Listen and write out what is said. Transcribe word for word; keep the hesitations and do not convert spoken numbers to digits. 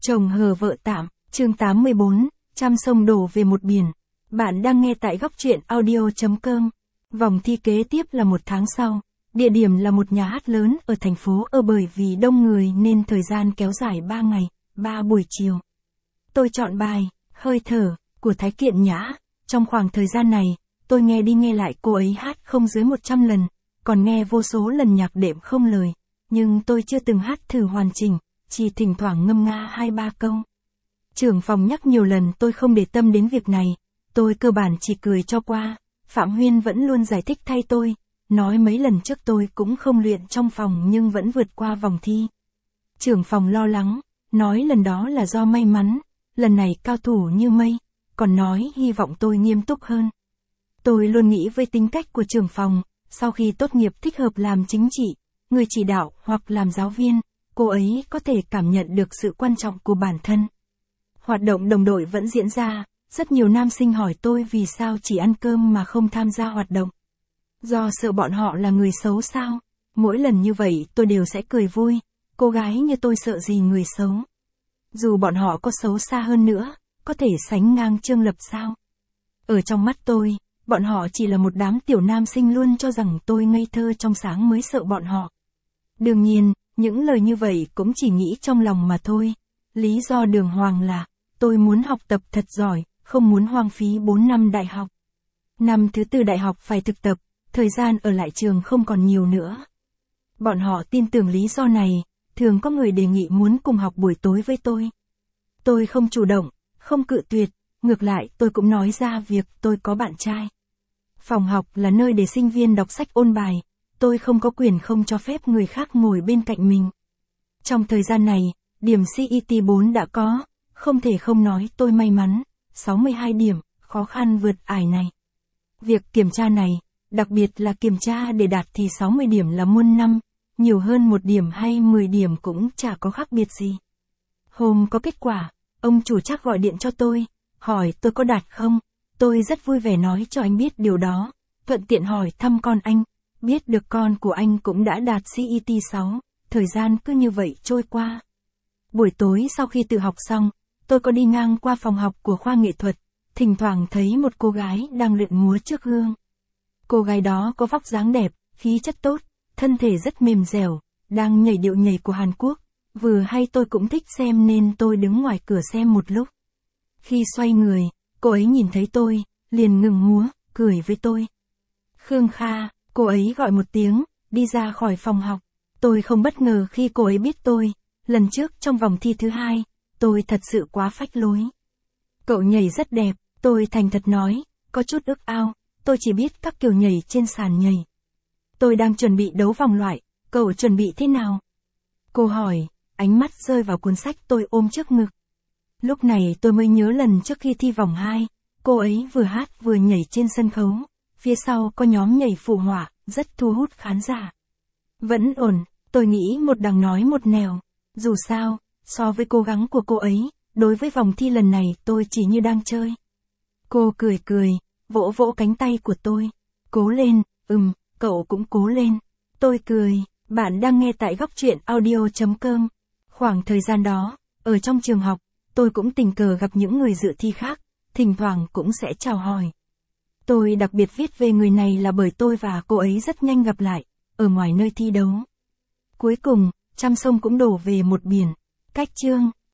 Chồng hờ vợ tạm, chương tám mươi bốn, trăm sông đổ về một biển. Bạn đang nghe tại góc truyện audio chấm com. Vòng thi kế tiếp là một tháng sau. Địa điểm là một nhà hát lớn ở thành phố ở bởi vì đông người nên thời gian kéo dài ba ngày, ba buổi chiều. Tôi chọn bài, Hơi thở, của Thái Kiện Nhã. Trong khoảng thời gian này, tôi nghe đi nghe lại cô ấy hát không dưới một trăm lần, còn nghe vô số lần nhạc đệm không lời. Nhưng tôi chưa từng hát thử hoàn chỉnh, chỉ thỉnh thoảng ngâm nga hai ba câu. Trưởng phòng nhắc nhiều lần tôi không để tâm đến việc này, tôi cơ bản chỉ cười cho qua. Phạm Huyên vẫn luôn giải thích thay tôi, nói mấy lần trước tôi cũng không luyện trong phòng nhưng vẫn vượt qua vòng thi. Trưởng phòng lo lắng, nói lần đó là do may mắn, lần này cao thủ như mây, còn nói hy vọng tôi nghiêm túc hơn. Tôi luôn nghĩ với tính cách của trưởng phòng, sau khi tốt nghiệp thích hợp làm chính trị, người chỉ đạo hoặc làm giáo viên, cô ấy có thể cảm nhận được sự quan trọng của bản thân. Hoạt động đồng đội vẫn diễn ra, rất nhiều nam sinh hỏi tôi vì sao chỉ ăn cơm mà không tham gia hoạt động. Do sợ bọn họ là người xấu sao? Mỗi lần như vậy tôi đều sẽ cười vui, cô gái như tôi sợ gì người xấu. Dù bọn họ có xấu xa hơn nữa, có thể sánh ngang Trương Lập sao? Ở trong mắt tôi, bọn họ chỉ là một đám tiểu nam sinh luôn cho rằng tôi ngây thơ trong sáng mới sợ bọn họ. Đương nhiên, những lời như vậy cũng chỉ nghĩ trong lòng mà thôi. Lý do đường hoàng là, tôi muốn học tập thật giỏi, không muốn hoang phí bốn năm đại học. Năm thứ tư đại học phải thực tập, thời gian ở lại trường không còn nhiều nữa. Bọn họ tin tưởng lý do này, thường có người đề nghị muốn cùng học buổi tối với tôi. Tôi không chủ động, không cự tuyệt, ngược lại tôi cũng nói ra việc tôi có bạn trai. Phòng học là nơi để sinh viên đọc sách ôn bài, tôi không có quyền không cho phép người khác ngồi bên cạnh mình. Trong thời gian này, điểm xê e tê bốn đã có, không thể không nói tôi may mắn, sáu mươi hai điểm, khó khăn vượt ải này. Việc kiểm tra này, đặc biệt là kiểm tra để đạt thì sáu mươi điểm là muôn năm, nhiều hơn một điểm hay mười điểm cũng chả có khác biệt gì. Hôm có kết quả, ông chủ chắc gọi điện cho tôi, hỏi tôi có đạt không, tôi rất vui vẻ nói cho anh biết điều đó, thuận tiện hỏi thăm con anh, biết được con của anh cũng đã đạt xê e tê sáu, thời gian cứ như vậy trôi qua. Buổi tối sau khi tự học xong, tôi có đi ngang qua phòng học của khoa nghệ thuật, thỉnh thoảng thấy một cô gái đang luyện múa trước gương. Cô gái đó có vóc dáng đẹp, khí chất tốt, thân thể rất mềm dẻo, đang nhảy điệu nhảy của Hàn Quốc, vừa hay tôi cũng thích xem nên tôi đứng ngoài cửa xem một lúc. Khi xoay người, cô ấy nhìn thấy tôi, liền ngừng múa, cười với tôi. Khương Kha, cô ấy gọi một tiếng, đi ra khỏi phòng học. Tôi không bất ngờ khi cô ấy biết tôi, lần trước trong vòng thi thứ hai, tôi thật sự quá phách lối. Cậu nhảy rất đẹp, tôi thành thật nói, có chút ước ao, tôi chỉ biết các kiểu nhảy trên sàn nhảy. Tôi đang chuẩn bị đấu vòng loại, cậu chuẩn bị thế nào? Cô hỏi, ánh mắt rơi vào cuốn sách tôi ôm trước ngực. Lúc này tôi mới nhớ lần trước khi thi vòng hai, cô ấy vừa hát vừa nhảy trên sân khấu, phía sau có nhóm nhảy phụ họa, rất thu hút khán giả. Vẫn ổn, tôi nghĩ một đằng nói một nẻo, dù sao, so với cố gắng của cô ấy, đối với vòng thi lần này tôi chỉ như đang chơi. Cô cười cười, vỗ vỗ cánh tay của tôi, cố lên, ừm, cậu cũng cố lên. Tôi cười, bạn đang nghe tại góc truyện audio chấm com. Khoảng thời gian đó, ở trong trường học, tôi cũng tình cờ gặp những người dự thi khác, thỉnh thoảng cũng sẽ chào hỏi. Tôi đặc biệt viết về người này là bởi tôi và cô ấy rất nhanh gặp lại, ở ngoài nơi thi đấu. Cuối cùng, trăm sông cũng đổ về một biển. Cách chương